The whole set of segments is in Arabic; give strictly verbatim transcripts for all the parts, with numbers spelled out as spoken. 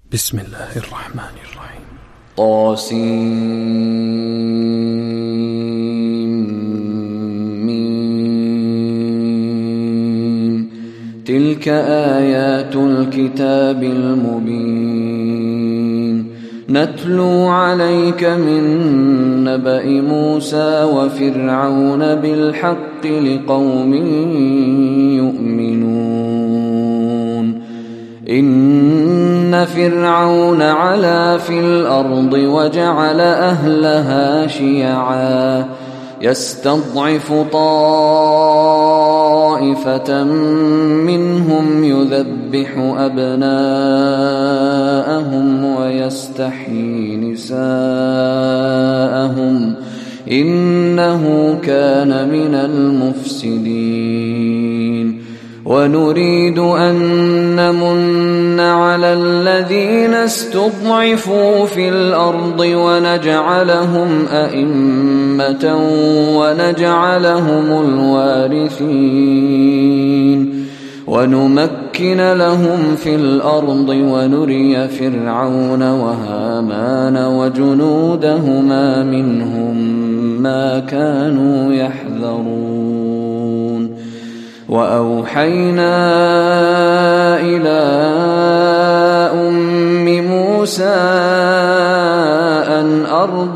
بسم الله الرحمن الرحيم. طاسين. تلك آيات الكتاب المبين نتلو عليك من نبأ موسى وفرعون بالحق لقوم يؤمنون. إن فرعون علا في الأرض وجعل أهلها شيعا يستضعف طائفة منهم يذبح أبناءهم ويستحيي نساءهم إنه كان من المفسدين. ونريد أن نمن على الذين استضعفوا في الأرض ونجعلهم أئمة ونجعلهم الوارثين ونمكن لهم في الأرض ونري فرعون وهامان وجنودهما منهم ما كانوا يحذرون. وأوحينا إلى أم موسى أن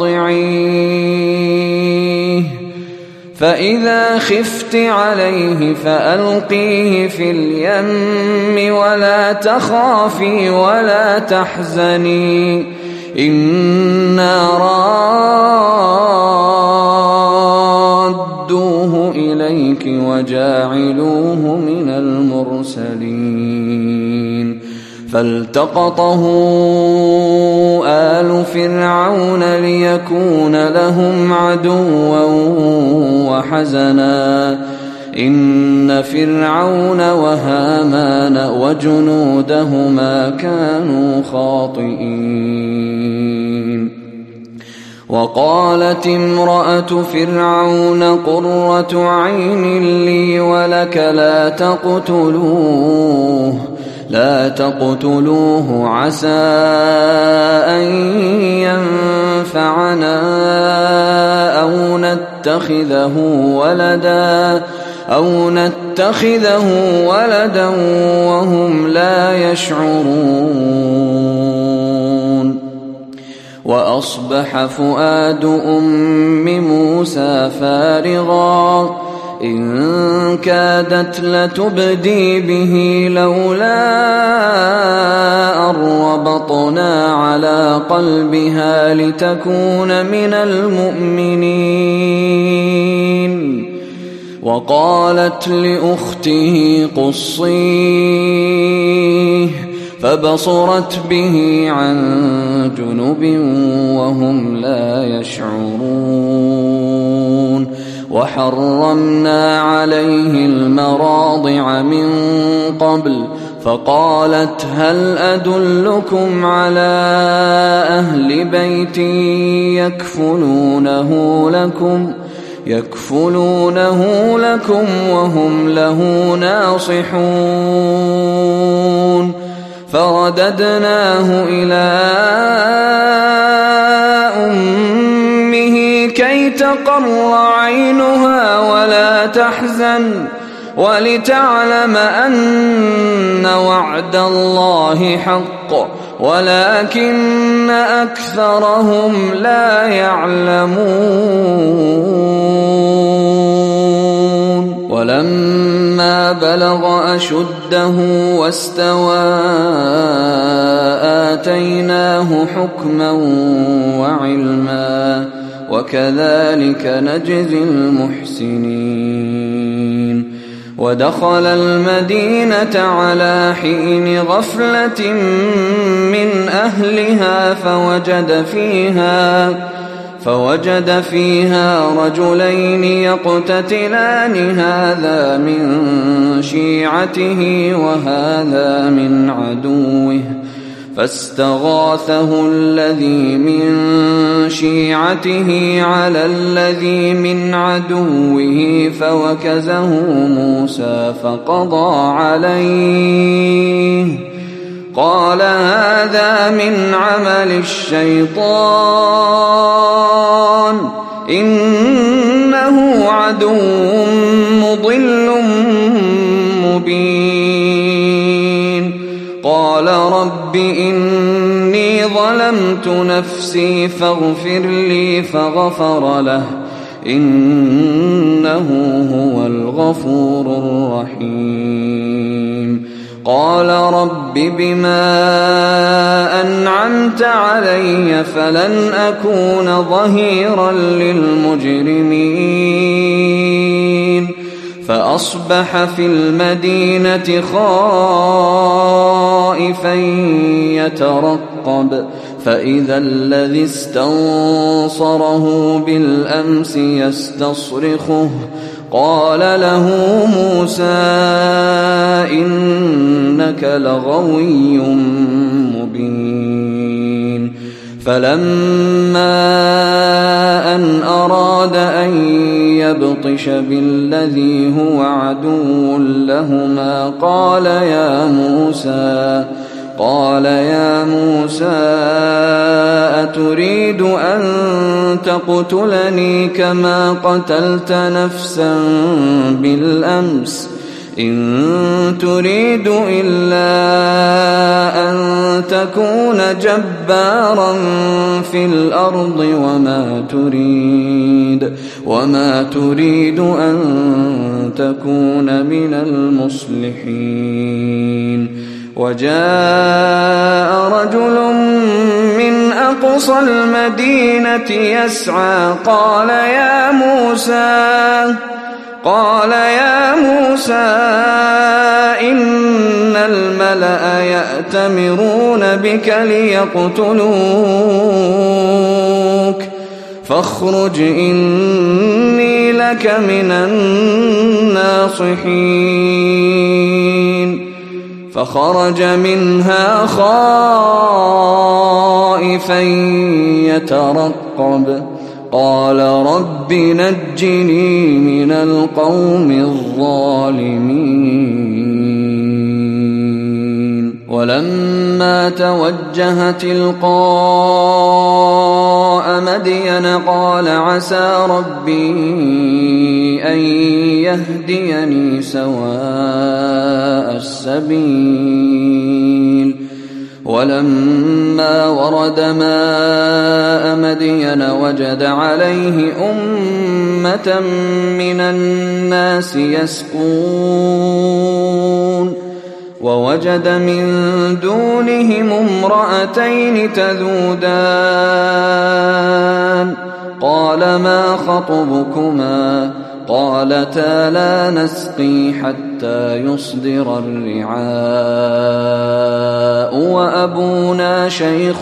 أرضعيه فإذا خفت عليه فألقيه في اليم ولا تخافي ولا تحزني إنا رادوه إليك وجاعلوه من المرسلين. فالتقطه آل فرعون ليكون لهم عدوا وحزنا إن فرعون وهامان وجنودهما كانوا خاطئين. وقالت امرأة فرعون قرة عين لي ولك لا تقتلوه لا تقتلوه عسى أن ينفعنا أو نتخذه ولدا أو نتخذه ولدا وهم لا يشعرون. وأصبح فؤاد أم موسى فارغا إن كادت لتبدي به لولا أن ربطنا على قلبها لتكون من المؤمنين. وقالت لأخته قصيه فبصرت به عن جنب وهم لا يشعرون. وحرمنا عليه المراضع من قبل فقالت هل أدلكم على أهل بيت يكفلونه لكم يكفلونه لكم وهم له ناصحون. فرددناه إلى أمه كي تقر عينها ولا تحزن ولتعلم أن وعد الله حق ولكن أكثرهم لا يعلمون. ولما بلغ أشده واستوى آتيناه حكما وعلما وكذلك نجزي المحسنين. ودخل المدينة على حين غفلة من أهلها فوجد فيها فوجد فيها رجلين يقتتلان هذا من شيعته وهذا من عدوه فاستغاثه الذي من شيعته على الذي من عدوه فوكزه موسى فقضى عليه قال هذا من عمل الشيطان إنه عدو مضل مبين قال رب إني ظلمت نفسي فاغفر لي فغفر له إنه هو الغفور الرحيم قال رب بما أنعمت علي فلن أكون ظهيرا للمجرمين فأصبح في المدينة خائفا يترقب فإذا الذي استنصره بالأمس يستصرخه قال له موسى إنك لغوي مبين فلما أن أراد أن يبطش بالذي هو عدو لهما قال يا موسى قال يا موسى أتريد أن تقتلني كما قتلت نفسا بالأمس إن تريد إلا أن تكون جبارا في الأرض وما تريد وما تريد أن تكون من المصلحين وجاء رجل من أقصى المدينة يسعى قال يا موسى قال يا موسى إن الملأ يأتمرون بك ليقتلوك فاخرج إني لك من الناصحين فخرج منها خائفا يترقب قال رب نجني من القوم الظالمين ولما توجه تلقاء مدين قال عسى ربي أن يهديني سواء السبيل ولما ورد ماء مدين وجد عليه أمة من الناس يسقون ووجد من دونهم امرأتين تذودان قال ما خطبكما قالتا لا نسقي حتى يصدر الرعاء وأبونا شيخ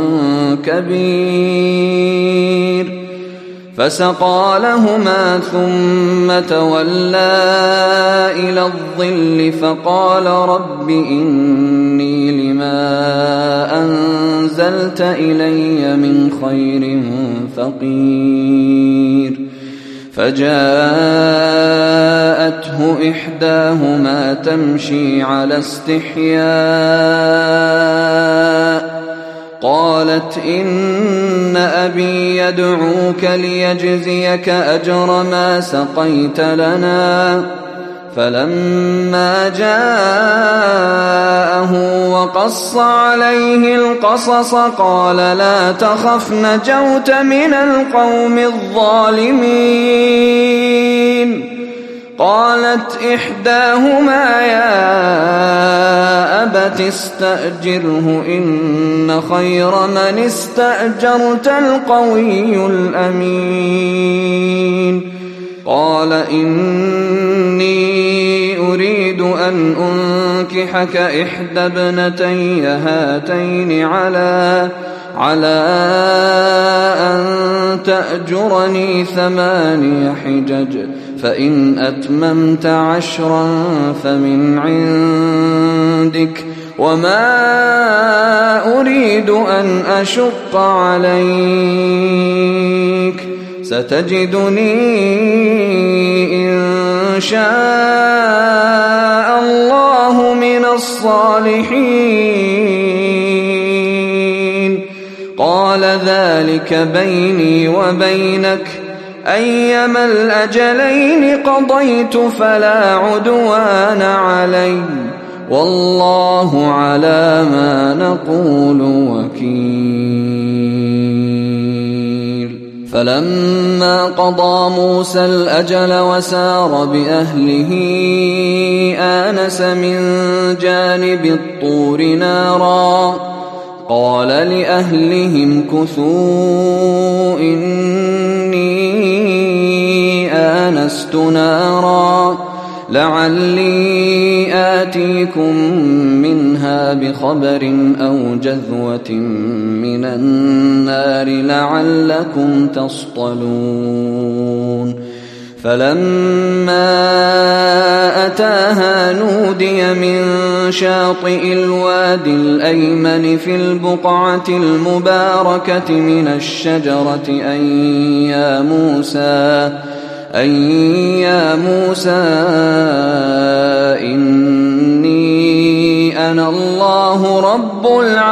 كبير فسقى لهما ثم تولى إلى الظل فقال رب إني لما أنزلت إلي من خير فقير فجاءته إحداهما تمشي على استحياء قالت إن أبي يدعوك ليجزيك أجر ما سقيت لنا فلما جاءه وقص عليه القصص قال لا تخف نجوت من القوم الظالمين قالت إحداهما يا أبت استأجره إن خير من استأجرت القوي الأمين قال إني أريد أن أنكحك إحدى ابنتي هاتين على على أن تأجرني ثماني حجج فإن أتممت عشرا فمن عندك وما أريد أن أشق عليك ستجدني إن شاء الله من الصالحين. قال ذلك بيني وبينك، أيما الأجلين قضيت فلا عدوان علي، والله على ما نقول وكيل. فلما قضى موسى الأجل وسار بأهله آنس من جانب الطور نارا، قال لأهلهم كثوا إني آنست نارا لعلي آتيكم منها بخبر أو جذوة من النار لعلكم تصطلون. فلما أتاها نودي من شاطئ الوادي الأيمن في البقعة المباركة من الشجرة أن يا موسى أن يا موسى إني أنا الله رب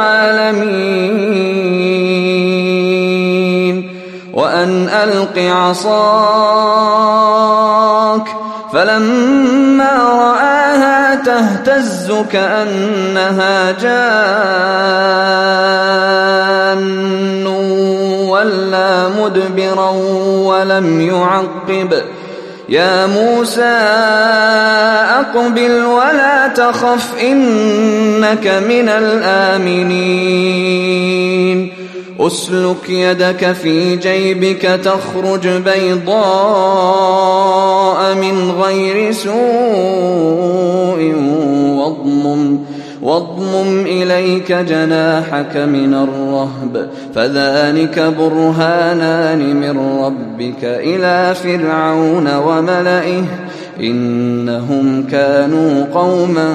العالمين وأن ألق عصاك. فلما رآها تهتز كأنها جان ولا مدبرا ولم يعقب. يا موسى أقبل ولا تخف إنك من الآمنين. أسلك يدك في جيبك تخرج بيضاء من غير سوء واضمم واضمم إليك جناحك من الرهب فذلك برهانان من ربك إلى فرعون وملئه إنهم كانوا قوما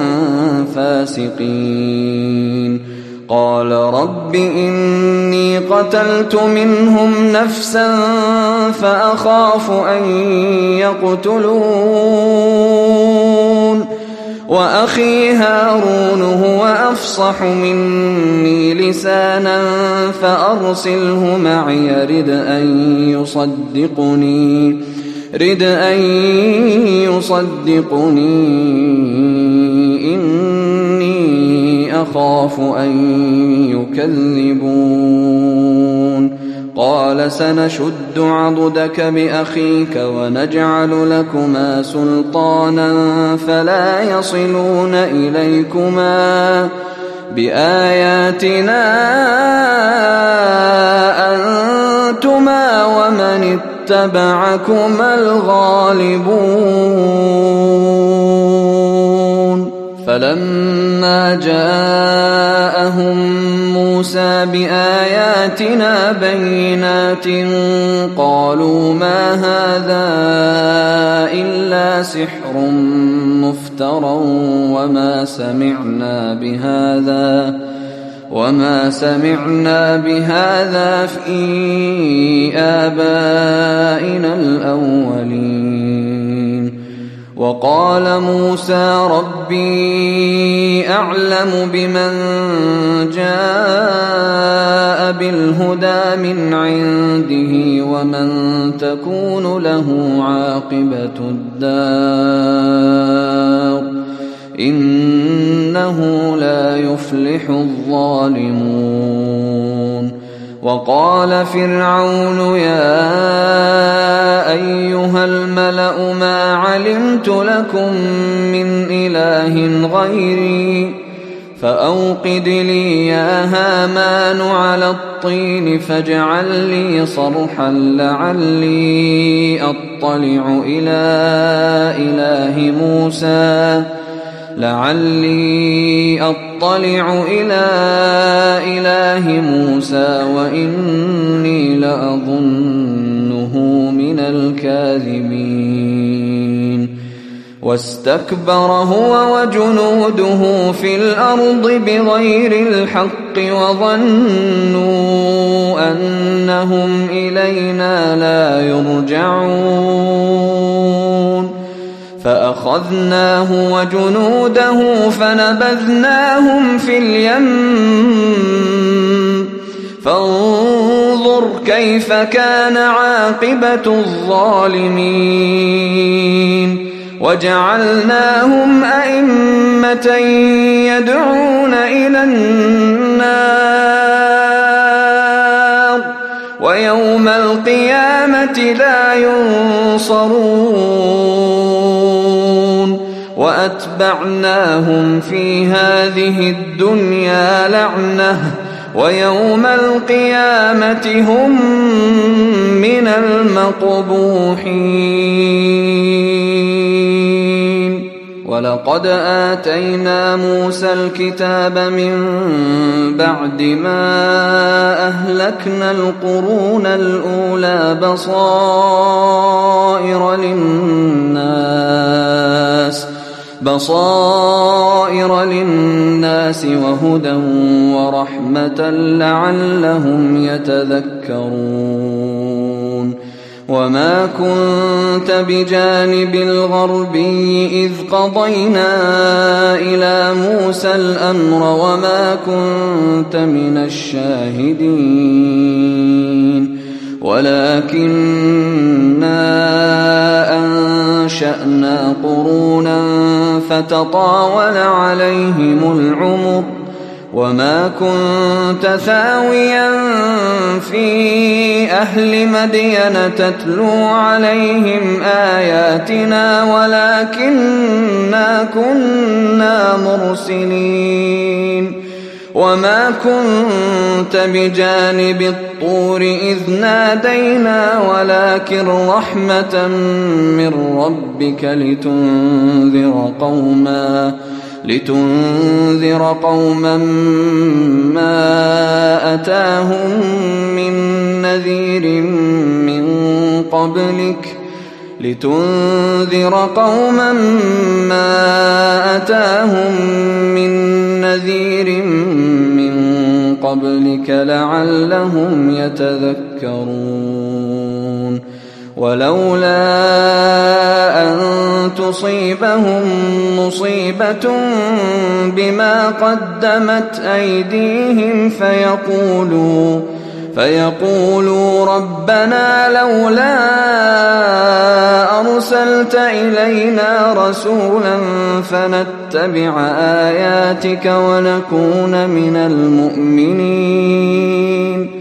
فاسقين. قال رب إني قتلت منهم نفسا فأخاف أن يقتلون وأخي هارون هو أفصح مني لسانا فأرسله معي رد أن يصدقني رد أن يصدقني إني أخاف أن يكذبون. قال سنشد عضدك بأخيك ونجعل لكما سلطانا فلا يصلون إليكما بآياتنا أنتما ومن اتبعكما الغالبون. فلما جاءهم موسى بآياتنا بينات قالوا ما هذا إلا سحر مفترى وما سمعنا بهذا وما سمعنا بهذا في آبائنا الأولين. وقال موسى ربي أعلم بمن جاء بالهدى من عنده ومن تكون له عاقبة الدار إنه لا يفلح الظالمون. وقال فرعون يا أيها الملأ ما علمت لكم من إله غيري فأوقد لي يا هامان على الطين فاجعل لي صرحا لعلي أطلع إلى إله موسى لعلي أطلع إلى إله موسى وإني لأظنه من الكاذبين. واستكبر هو وجنوده في الأرض بغير الحق وظنوا أنهم إلينا لا يرجعون. فأخذناه وجنوده فنبذناهم في اليم فانظر كيف كان عاقبة الظالمين وجعلناهم أئمة يدعون إلى النار ويوم القيامة لا ينصرون وأتبعناهم في هذه الدنيا لعنة ويوم القيامة هم من المقبوحين ولقد آتينا موسى الكتاب من بعد ما أهلكنا القرون الأولى بصائر للناس بصائر للناس وهدى ورحمة لعلهم يتذكرون وما كنت بجانب الغربي إذ قضينا إلى موسى الأمر وما كنت من الشاهدين ولكننا أنشأنا قرونا فتطاول عليهم العمر وما كنت ثاويا في أهل مدين تتلو عليهم آياتنا ولكننا كنا مرسلين وما كنت بجانب الطور إذ نادينا ولكن رحمة من ربك لتنذر قوما لتنذر قوما ما أتاهم من نذير من قبلك لتنذر قوما ما أتاهم من نذير من قبلك لعلهم يتذكرون ولولا أن تصيبهم مصيبة بما قدمت أيديهم فيقولوا فيقولوا ربنا لولا أرسلت إلينا رسولا فنتبع آياتك ونكون من المؤمنين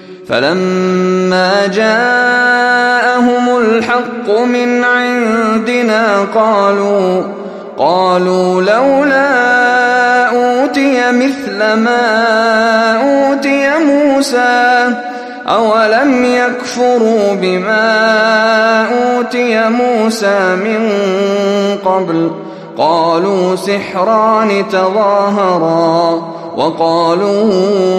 فلما جاءهم الحق من عندنا قالوا قالوا لولا أوتي مثل ما أوتي موسى أولم يكفروا بما أوتي موسى من قبل قالوا سحران تظاهرا وقالوا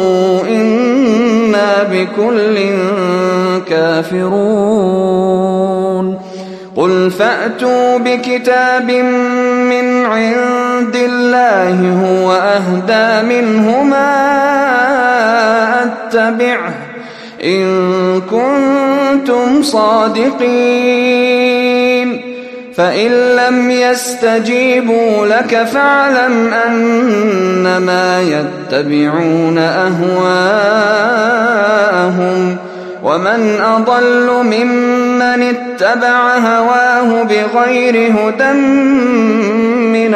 إنا بكل كافرون قل فأتوا بكتاب من عند الله هو أهدى منهما أتبعه إن كنتم صادقين فإن لم يستجيبوا لك فاعلم أنما يتبعون أهواءهم ومن أضل ممن اتبع هواه بغير هدى من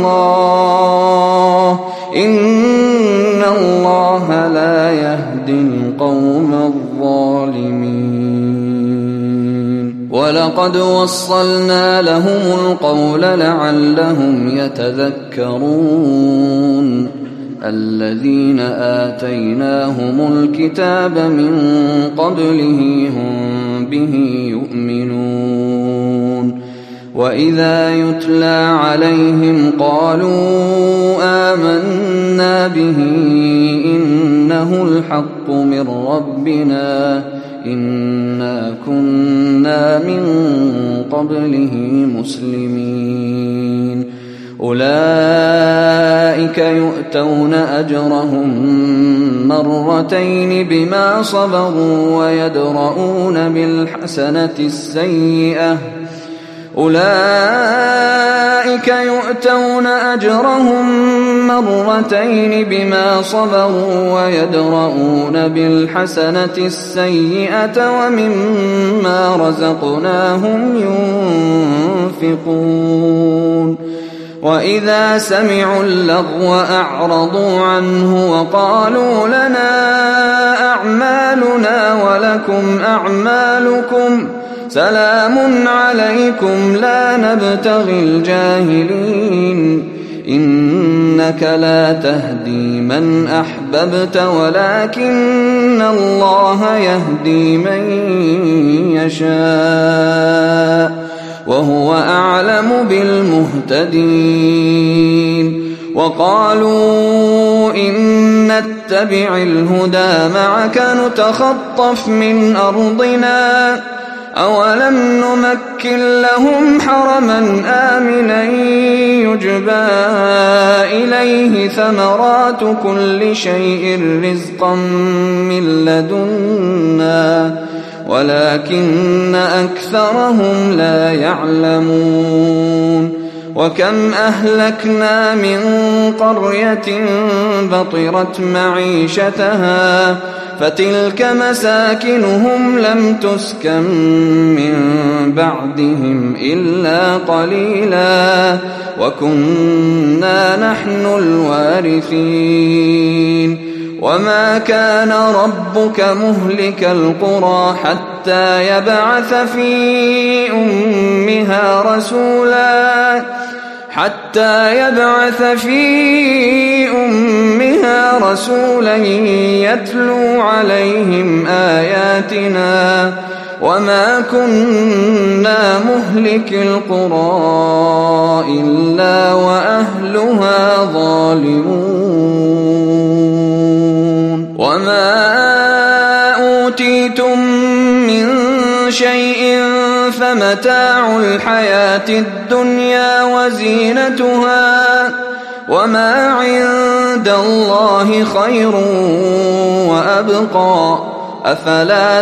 الله إن الله لا يهدي القوم الظالمين ولقد وصلنا لهم القول لعلهم يتذكرون الذين آتيناهم الكتاب من قبله هم به يؤمنون وإذا يتلى عليهم قالوا آمنا به إنه الحق من ربنا إنا كنا من قبله مسلمين أولئك يؤتون أجرهم مرتين بما صبروا ويدرؤون بالحسنة السيئة أولئك يؤتون أجرهم مرتين بما صبروا ويدرؤون بالحسنة السيئة ومما رزقناهم ينفقون وإذا سمعوا اللغو أعرضوا عنه وقالوا لنا أعمالنا ولكم أعمالكم سلام عليكم لا نبتغي الجاهلين إنك لا تهدي من أحببت ولكن الله يهدي من يشاء وهو أعلم بالمهتدين وقالوا إن نتبع الهدى معك نتخطف من أرضنا أولم نمكن لهم حرما آمنا يجبى إليه ثمرات كل شيء رزقا من لدنا ولكن أكثرهم لا يعلمون وكم أهلكنا من قرية بطرت معيشتها فتلك مساكنهم لم تسكن من بعدهم إلا قليلا وكنا نحن الوارثين وما كان ربك مهلك القرى حتى يبعث في أمها رسولا حتى يبعث في أمها رسولا يتلو عليهم آياتنا وما كنا مهلك القرى إلا وأهلها ظالمون وما أوتيتم من شيء فمتاع الحياة الدنيا وزينتها وما عند الله خير وأبقى أفلا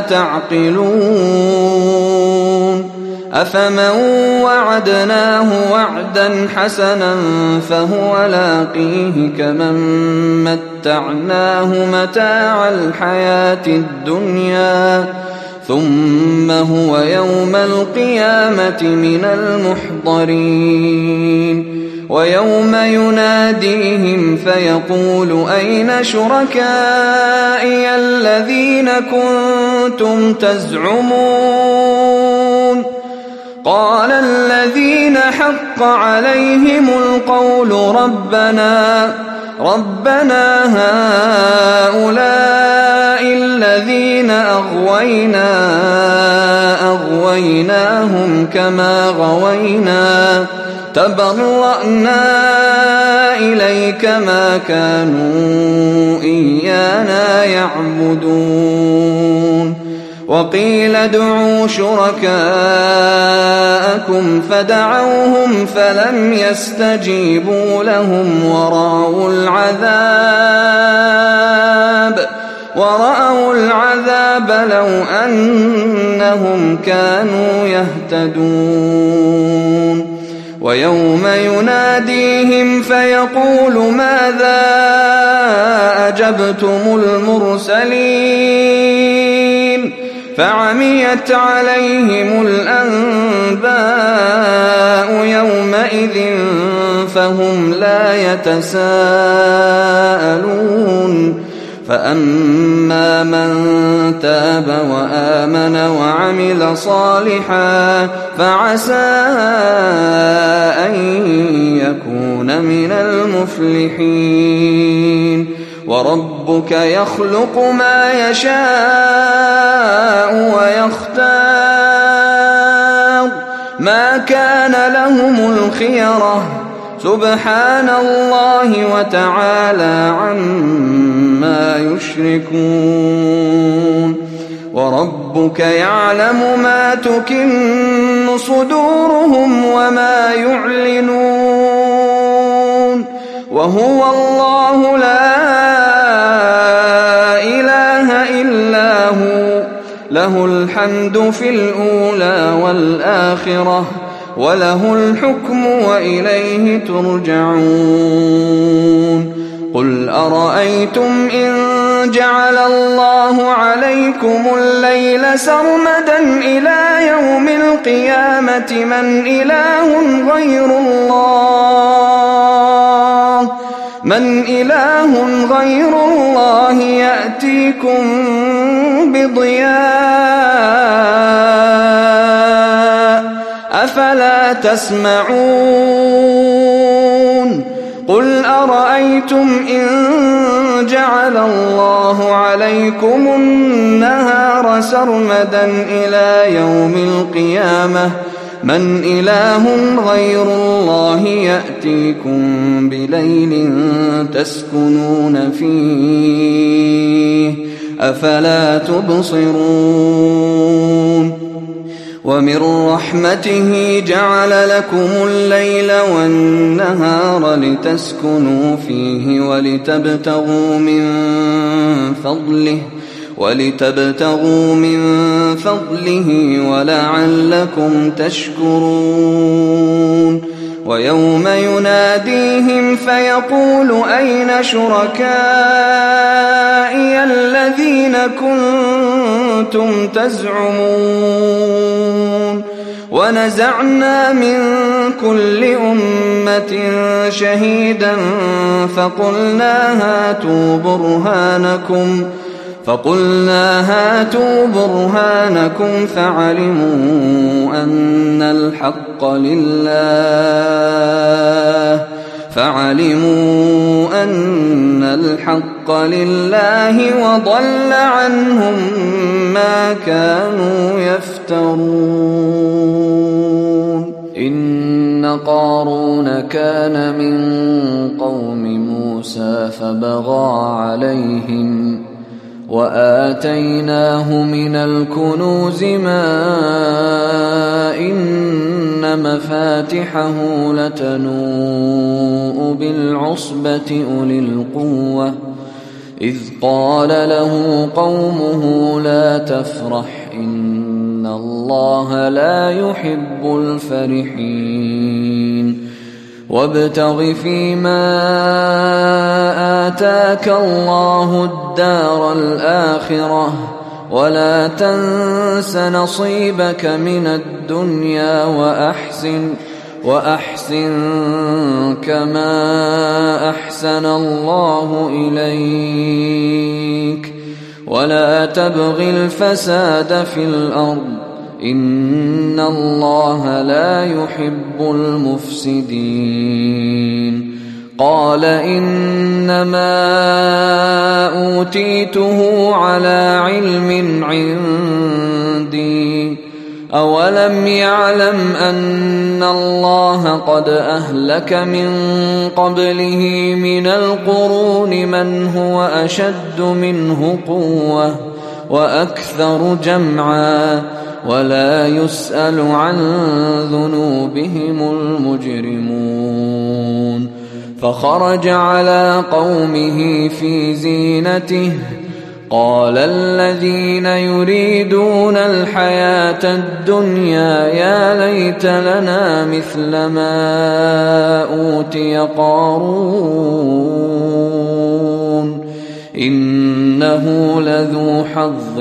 تعقلون أفمن وعدناه وعدا حسنا فهو لاقيه كمن متعناه متاع الحياة الدنيا ثم هو يوم القيامة من المحضرين ويوم يناديهم فيقول أين شركائي الذين كنتم تزعمون قال الذين حق عليهم القول ربنا ربنا هؤلاء الذين أغوينا أغويناهم كما غوينا تبرأنا إليك ما كانوا إيانا يعبدون وقيل ادعوا شركاءكم فدعوهم فلم يستجيبوا لهم ورأوا العذاب ورأوا العذاب لو أنهم كانوا يهتدون ويوم يناديهم فيقول ماذا أجبتم المرسلين فعميت عليهم الأنباء يومئذ فهم لا يتساءلون فأما من تاب وآمن وعمل صالحا فعسى أن يكون من المفلحين وربك يخلق ما يشاء ويختار ما كان لهم الخيرة سبحان الله وتعالى عما يشركون وربك يعلم ما تكن صدورهم وما يعلنون وهو الله لا إله إلا هو له الحمد في الأولى والآخرة وله الحكم وإليه ترجعون قل أرأيتم إن جعل الله عليكم الليل سرمدا إلى يوم القيامة من إله غير الله من إله غير الله يأتيكم بضياء أفلا تسمعون قل أرأيتم إن جعل الله عليكم النهار سرمدا إلى يوم القيامة من إله غير الله يأتيكم بليل تسكنون فيه أفلا تبصرون ومن رحمته جعل لكم الليل والنهار لتسكنوا فيه ولتبتغوا من فضله ولتبتغوا من فضله ولعلكم تشكرون ويوم يناديهم فيقول أين شركائي الذين كنتم تزعمون ونزعنا من كل أمة شهيدا فقلنا هاتوا برهانكم فقلنا هاتوا برهانكم فعلموا أن الحق لله فعلموا أن الحق لله وضل عنهم ما كانوا يفترون إن قارون كان من قوم موسى فبغى عليهم وآتيناه من الكنوز ما إن مفاتحه لتنوء بالعصبة أولي القوة إذ قال له قومه لا تفرح إن الله لا يحب الفرحين وابتغ فيما آتاك الله الدار الآخرة ولا تنس نصيبك من الدنيا وأحسن وأحسن كما أحسن الله إليك ولا تبغ الفساد في الأرض إن الله لا يحب المفسدين قال إنما أوتيته على علم عندي أولم يعلم أن الله قد أهلك من قبله من القرون من هو أشد منه قوة وأكثر جمعا ولا يسأل عن ذنوبهم المجرمون فخرج على قومه في زينته قال الذين يريدون الحياة الدنيا يا ليت لنا مثل ما أوتي قارون إنه لذو حظ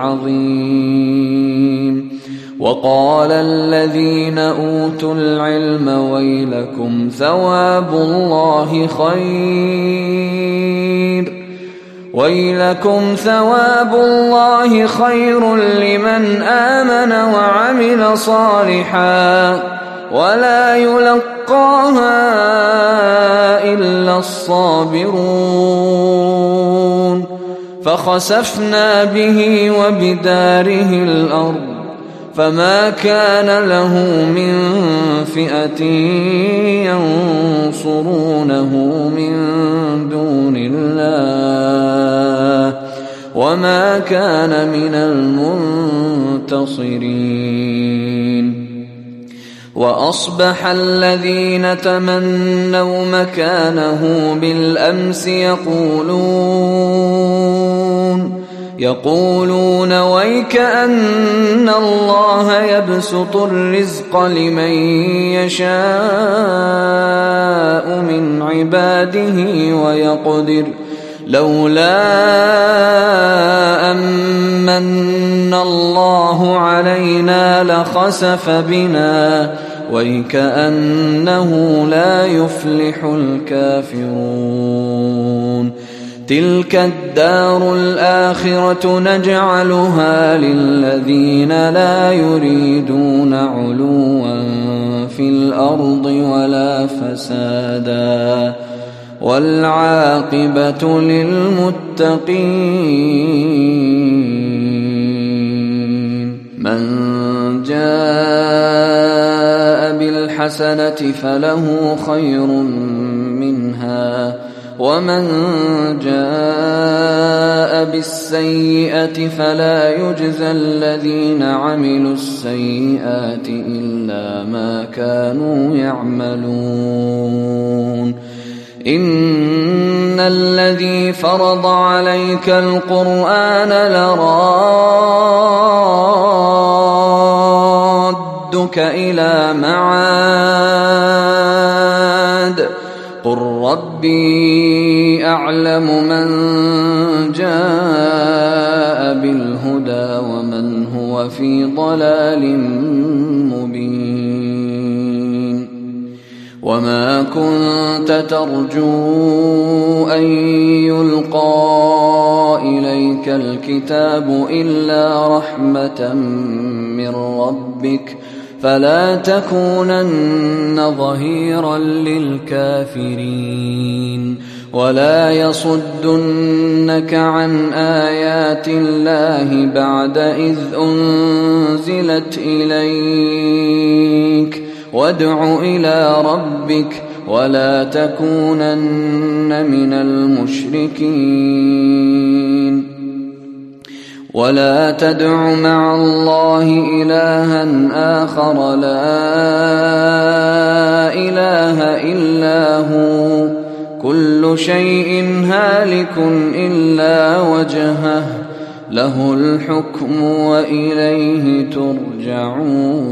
عظيم وقال الذين أوتوا العلم ويلكم ثواب الله خير ويلكم ثواب الله خير لمن آمن وعمل صالحا ولا يلقاها إلا الصابرون فخسفنا به وبداره الأرض فما كان له من فئة ينصرونه من دون الله وما كان من المنتصرين وأصبح الذين تمنوا مكانه بالأمس يقولون يقولون ويك أن الله يبسط الرزق لمن يشاء من عباده ويقدر لولا أمن الله علينا لخسف بنا ويكأنه لا يفلح الكافرون تلك الدار الآخرة نجعلها للذين لا يريدون علوا في الأرض ولا فسادا والعاقبة للمتقين من جاء بالحسنة فله خير منها ومن جاء بالسيئة فلا يجزى الذين عملوا السيئات إلا ما كانوا يعملون إن الذي فرض عليك القرآن لرادك إلى معاد قل ربي أعلم من جاء بالهدى ومن هو في ضلال مبين وما كنت ترجو أن يلقى إليك الكتاب إلا رحمة من ربك فلا تكونن ظهيرا للكافرين ولا يصدنك عن آيات الله بعد إذ أنزلت إليك وادع إلى ربك ولا تكونن من المشركين ولا تدع مع الله إلها آخر لا إله إلا هو كل شيء هالك إلا وجهه له الحكم وإليه ترجعون.